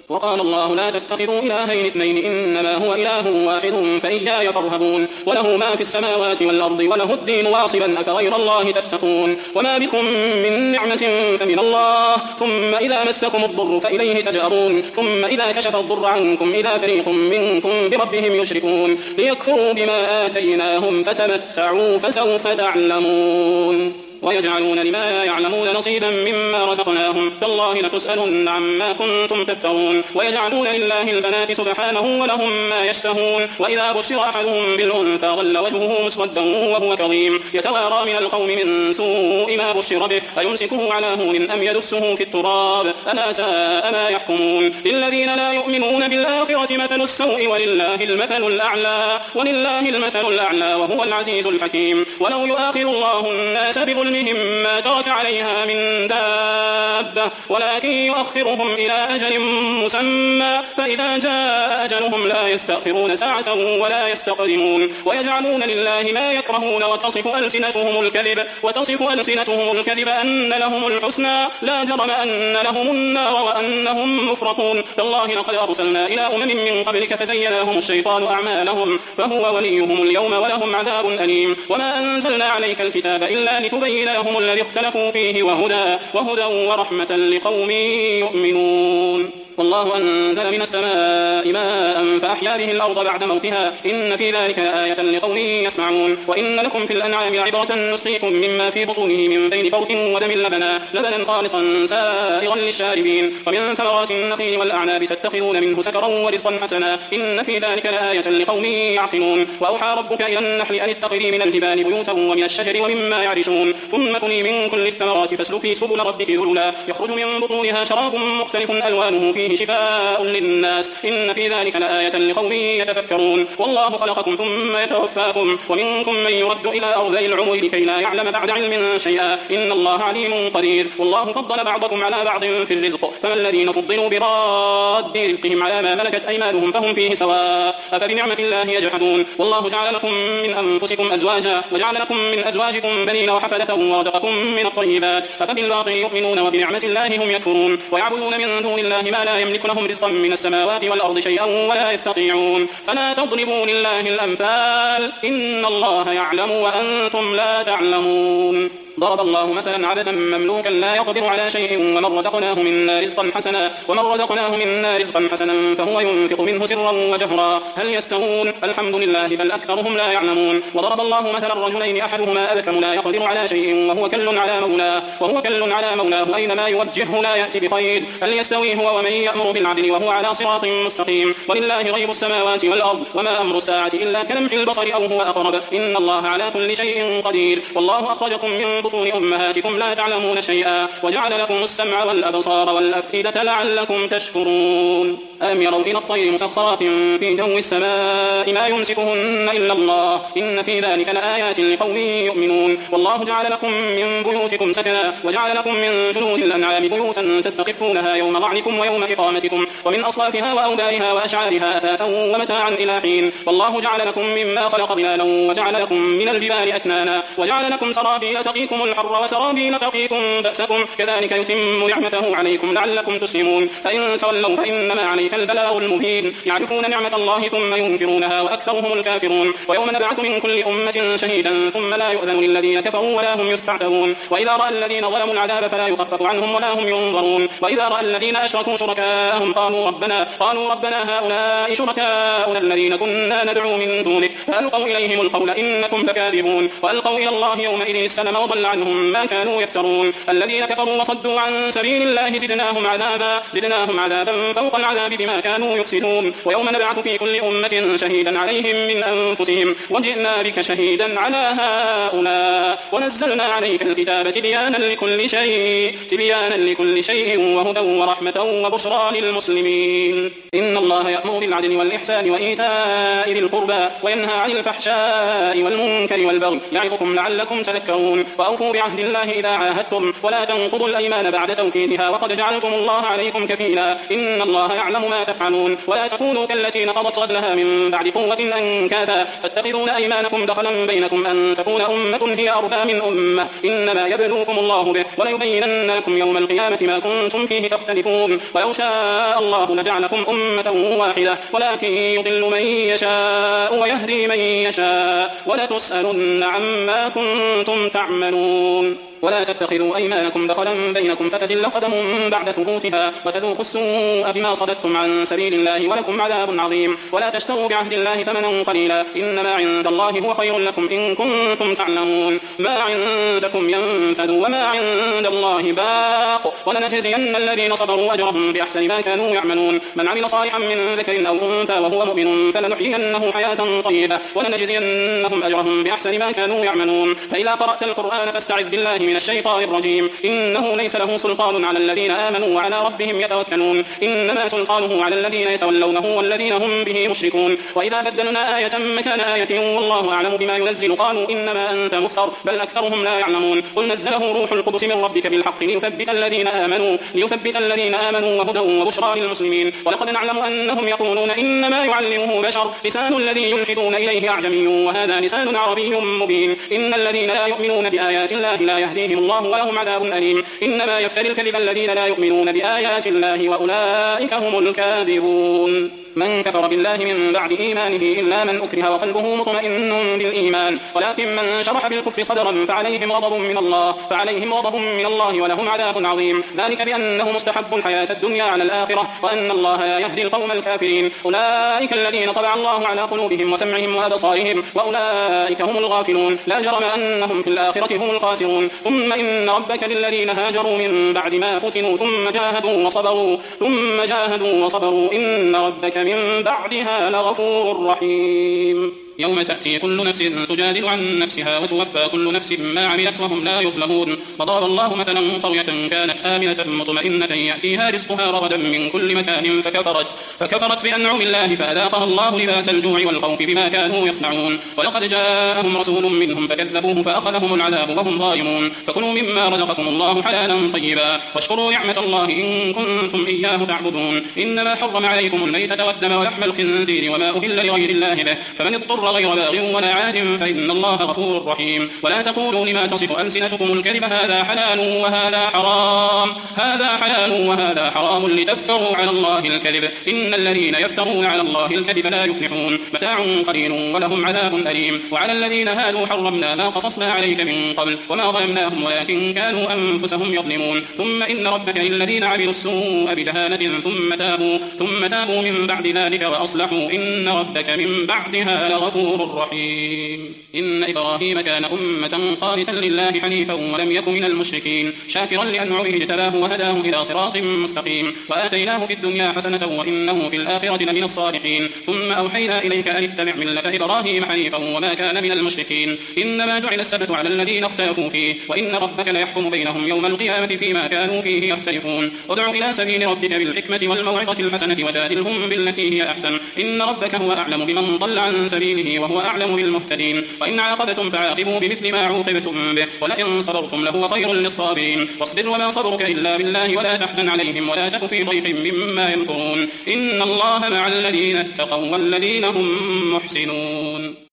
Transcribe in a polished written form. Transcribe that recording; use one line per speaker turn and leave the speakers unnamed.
وقال الله لا تتخذوا إلهين اثنين إنما هو إله واحد فإياي فارهبون وله ما في السماوات والأرض وله الدين واصبا أفغير الله تتقون وما بكم من نعمة فمن الله ثم إذا مسكم الضر فإليه تجأرون ثم إذا كشف الضر عنكم إذا فريق منكم بربهم يشركون ليكفروا بما آتيناهم فتمتعوا فسوف تعلمون ويجعلون لما لا يعلمون نصيبا مما رزقناهم تالله لتسألن عما كنتم تفترون ويجعلون لله البنات سبحانه ولهم ما يشتهون وإذا بشر أحدهم بالأنثى ظل وجهه مسودا وهو كظيم يتوارى من القوم من سوء ما بشر به أيمسكه على هون أم يدسه في التراب ألا ساء ما يحكمون للذين لا يؤمنون بالآخرة مثل السوء ولله المثل الأعلى وهو العزيز الحكيم ولو يؤاخذ الله الناس بظلمهم ما ترك عليها من دابة ولكن يؤخرهم إلى أجل مسمى فإذا جاء أجلهم لا يستأخرون ساعة ولا يستقدمون ويجعلون لله ما يكرهون وتصف ألسنتهم الكذب أن لهم الحسنى لا جرم أن لهم النار وأنهم مفرطون تالله لقد أرسلنا إلى من قبلك فزين الشيطان أعمالهم فهو وليهم اليوم ولهم عذاب أليم وما أنزلنا عليك الكتاب إلا لتبين لهم الذي اختلفوا فيه وهدى ورحمة لقوم يؤمنون والله أنزل من السماء ماء فأحيا به الأرض بعد موتها إن في ذلك آية لقوم يسمعون وإن لكم في الأنعام عبرة نسقيكم مما في بطونه من بين فرث ودم لبنا خالصا سائغا للشاربين ومن ثمرات النخيل والأعناب تتخذون منه سكرا ورزقا حسنا إن في ذلك آية لقوم يعقلون وأوحى ربك إلى النحل أن اتخذي من الجبال بيوتا ومن الشجر ومما يعرشون ثم كلي من كل الثمرات فاسلكي سبل ربك ذللا يخرج من بطونها شراب مختلف ألوانه فيه شفاء للناس إن في ذلك لآية لقوم يتفكرون والله خلقكم ثم يتوفاكم ومنكم من يرد إلى أرذل العمر لكي لا يعلم بعد علم شيئا إن الله عليم قدير والله فضل بعضكم على بعض في الرزق فما الذين فضلوا براد رزقهم على ما ملكت أيمانهم فهم فيه سواء أفبنعمة الله يجحدون والله جعل لكم من أنفسكم أزواجا وجعل لكم من أزواجكم بنين وحفدة ورزقكم من الطيبات أفبالباطل يؤمنون وبنعمة الله هم يكفرون ويعبدون من دون الله ما لا يملك لهم رزقا من السماوات والأرض شيئا ولا يستطيعون فلا تضربوا لله الأمثال إن الله يعلم وأنتم لا تعلمون ضرب الله مثلا عبدا مملوكا لا يقدر على شيء ومن رزقناه منا رزقا حسنا فهو ينفق منه سرا وجهرا هل يستوون الحمد لله بل أكثرهم لا يعلمون وضرب الله مثلا رجلين أحدهما أبكم لا يقدر على شيء وهو كل على مولاه أينما يوجهه لا يأتي بخير هل يستوي هو ومن يأمر بالعدل وهو على صراط مستقيم ولله غيب السماوات والأرض وما أمر الساعة إلا كلمح البصر أو هو أقرب إن الله على كل شيء قدير والله أخرجكم من بطون أمهاتكم لا تعلمون شيئا وجعل لكم السمع والأبصار والأفئدة لعلكم تشكرون ألم يروا إلى الطير مسخرات في جو السماء ما يمسكهن إلا الله إن في ذلك لآيات لقوم يؤمنون والله جعل لكم من بيوتكم سكنا وجعل لكم من جلود الأنعام بيوتا تستخفونها يوم ضعنكم ويوم إقامتكم ومن أصوافها وأوبارها وأشعارها أثاثا ومتاعا إلى حين والله جعل لكم مما خلق ظلالا وجعل لكم من الجبال أكنانا وجعل لكم سرابيل تقيكم الحر وسرابيل تقيكم بأسكم كذلك يتم نعمته عليكم لعلكم تسلمون فإن تولوا فإنما عليك البلاغ المبين يعرفون نعمة الله ثم ينكرونها وأكثرهم الكافرون ويوم نبعث من كل أمة شهيدا ثم لا يؤذن للذين كفروا ولا هم يستعتبون وإذا رأى الذين ظلموا العذاب فلا يخفف عنهم ولا هم ينظرون وإذا رأى الذين أشركوا شركاءهم قالوا ربنا هؤلاء شركاؤنا الذين كنا ندعو من دونك فألقوا إليهم القول إنكم لكاذبون وألقوا إلى الله يومئذ السلم وضل عنهم ما كانوا يفترون الذين كفروا وصدوا عن سبيل الله زدناهم عذابا فوق العذاب بما كانوا يفسدون ويوم نبعث في كل أمة شهيدا عليهم من أنفسهم وجئنا بك شهيدا على هؤلاء ونزلنا عليك الكتاب تبيانا لكل شيء وهدى ورحمة وبشرى للمسلمين إن الله يأمر بالعدل والإحسان وإيتاء ذي القربى وينهى عن الفحشاء والمنكر والبغي يعظكم لعلكم تذكرون وأوفوا بعهد الله إذا عاهدتم ولا تنقضوا الأيمان بعد توكيدها وقد جعلتم الله عليكم كفيلا إن الله يعلم ما تفعلون ولا تكونوا كالتي نقضت غزلها من بعد قوة أنكاثا تتخذون أيمانكم دخلا بينكم أن تكون أمة هي أربى من أمة إنما يبلوكم الله به وليبينن لكم يوم القيامة ما كنتم فيه تختلفون ولو شاء الله لجعلكم أمة واحدة ولكن يضل من يشاء ويهدي من يشاء ولتسألن عما كنتم تعملون ولا تتخذوا أيمانكم دخلا بينكم فتزل قدم بعد ثبوتها وتذوقوا السوء بما صددتم عن سبيل الله ولكم عذاب عظيم ولا تشتروا بعهد الله ثمنا قليلا إنما عند الله هو خير لكم إن كنتم تعلمون ما عندكم ينفد وما عند الله باق ولنجزين الذين صبروا أجرهم بأحسن ما كانوا يعملون من عمل صالحا من ذكر أو أنثى وهو مؤمن فلنحيينه حياة طيبة ولنجزينهم أجرهم بأحسن ما كانوا يعملون فإذا قرأت القرآن فاستعذ بالله من الشيطان الرجيم إنه ليس له سلطان على الذين آمنوا وعلى ربهم يتوكلون إنما سلطانه على الذين يتولونه والذين هم به مشركون وإذا بدلنا آية مكان آية والله أعلم بما ينزل قالوا إنما أنت مفتر بل أكثرهم لا يعلمون قل نزله روح القدس من ربك بالحق ليثبت الذين آمنوا وهدى وبشرى للمسلمين ولقد نعلم أنهم يقولون إنما يعلمه بشر لسان الذي يلحدون إليه أعجمي وهذا لسان عربي مبين إن الذين لا يؤمنون بآيات الله لا يهديهم الله ولهم عذاب أليم إنما يفتري الكذب الذين لا يؤمنون بآيات الله وأولئك هم الكاذبون من كفر بالله من بعد إيمانه إلا من أكره وقلبه مطمئن بالإيمان ولكن من شرح بالكفر صدرا فعليهم غضب من الله ولهم عذاب عظيم ذلك بأنه مستحب الحياة الدنيا على الآخرة وأن الله لا يهدي القوم الكافرين أولئك الذين طبع الله على قلوبهم وسمعهم وأبصارهم وأولئك هم الغافلون لا جرم أنهم في الآخرة هم الخاسرون ثم إن ربك للذين هاجروا من بعد ما فتنوا ثم جاهدوا وصبروا إن ربك من بعدها لغفور رحيم يوم تأتي كل نفس تجادل عن نفسها وتوفى كل نفس ما عملت وهم لا يظلمون وضرب الله مثلا قرية كانت آمنة مطمئنة يأتيها رزقها رغدا من كل مكان فكفرت بأنعم الله فأذاقها الله لباس الجوع والخوف بما كانوا يصنعون ولقد جاءهم رسول منهم فكذبوه فأخذهم العذاب وهم ظالمون فكلوا مما رزقكم الله حلالا طيبا واشكروا نعمة الله إن كنتم إياه تعبدون إنما حرم عليكم الميتة والدم ولحم الخنزير وما أهل لغير الله به فمن اضطر غير باغ ولا عاد فإن الله غفور رحيم ولا تقولوا لما تصف ألسنتكم الكذب هذا حلال وهذا حرام لتفتروا على الله الكذب إن الذين يفترون على الله الكذب لا يفلحون متاع قليل ولهم عذاب أليم وعلى الذين هادوا حرمنا ما قصصنا عليك من قبل وما ظلمناهم ولكن كانوا أنفسهم يظلمون ثم إن ربك للذين عملوا السوء بجهالة ثم تابوا من بعد ذلك وأصلحوا إن ربك من بعدها لغفور الرحيم إن إبراهيم كان أمة قانتا لله حنيفا ولم يكن من المشركين شاكرا لأنعمه اجتباه وهداه إلى صراط مستقيم وآتيناه في الدنيا حسنة وإنه في الآخرة لمن الصالحين ثم أوحينا إليك أن اتبع ملة إبراهيم حنيفا وما كان من المشركين إنما جعل السبت على الذين اختلفوا فيه وإن ربك ليحكم بينهم يوم القيامة فيما كانوا فيه يختلفون ادع إلى سبيل ربك بالحكمة والموعظة الحسنة وجادلهم بالتي هي أحسن إن ربك هو أعلم بمن ضل عن سبيله وهو أعلم بالمهتدين وإن عاقبتم فعاقبوا بمثل ما عوقبتم به ولئن صبرتم لهو خير للصابرين واصبر وما صبرك إلا بالله ولا تحزن عليهم ولا تك في ضيق مما يمكرون إن الله مع الذين اتقوا والذين هم محسنون.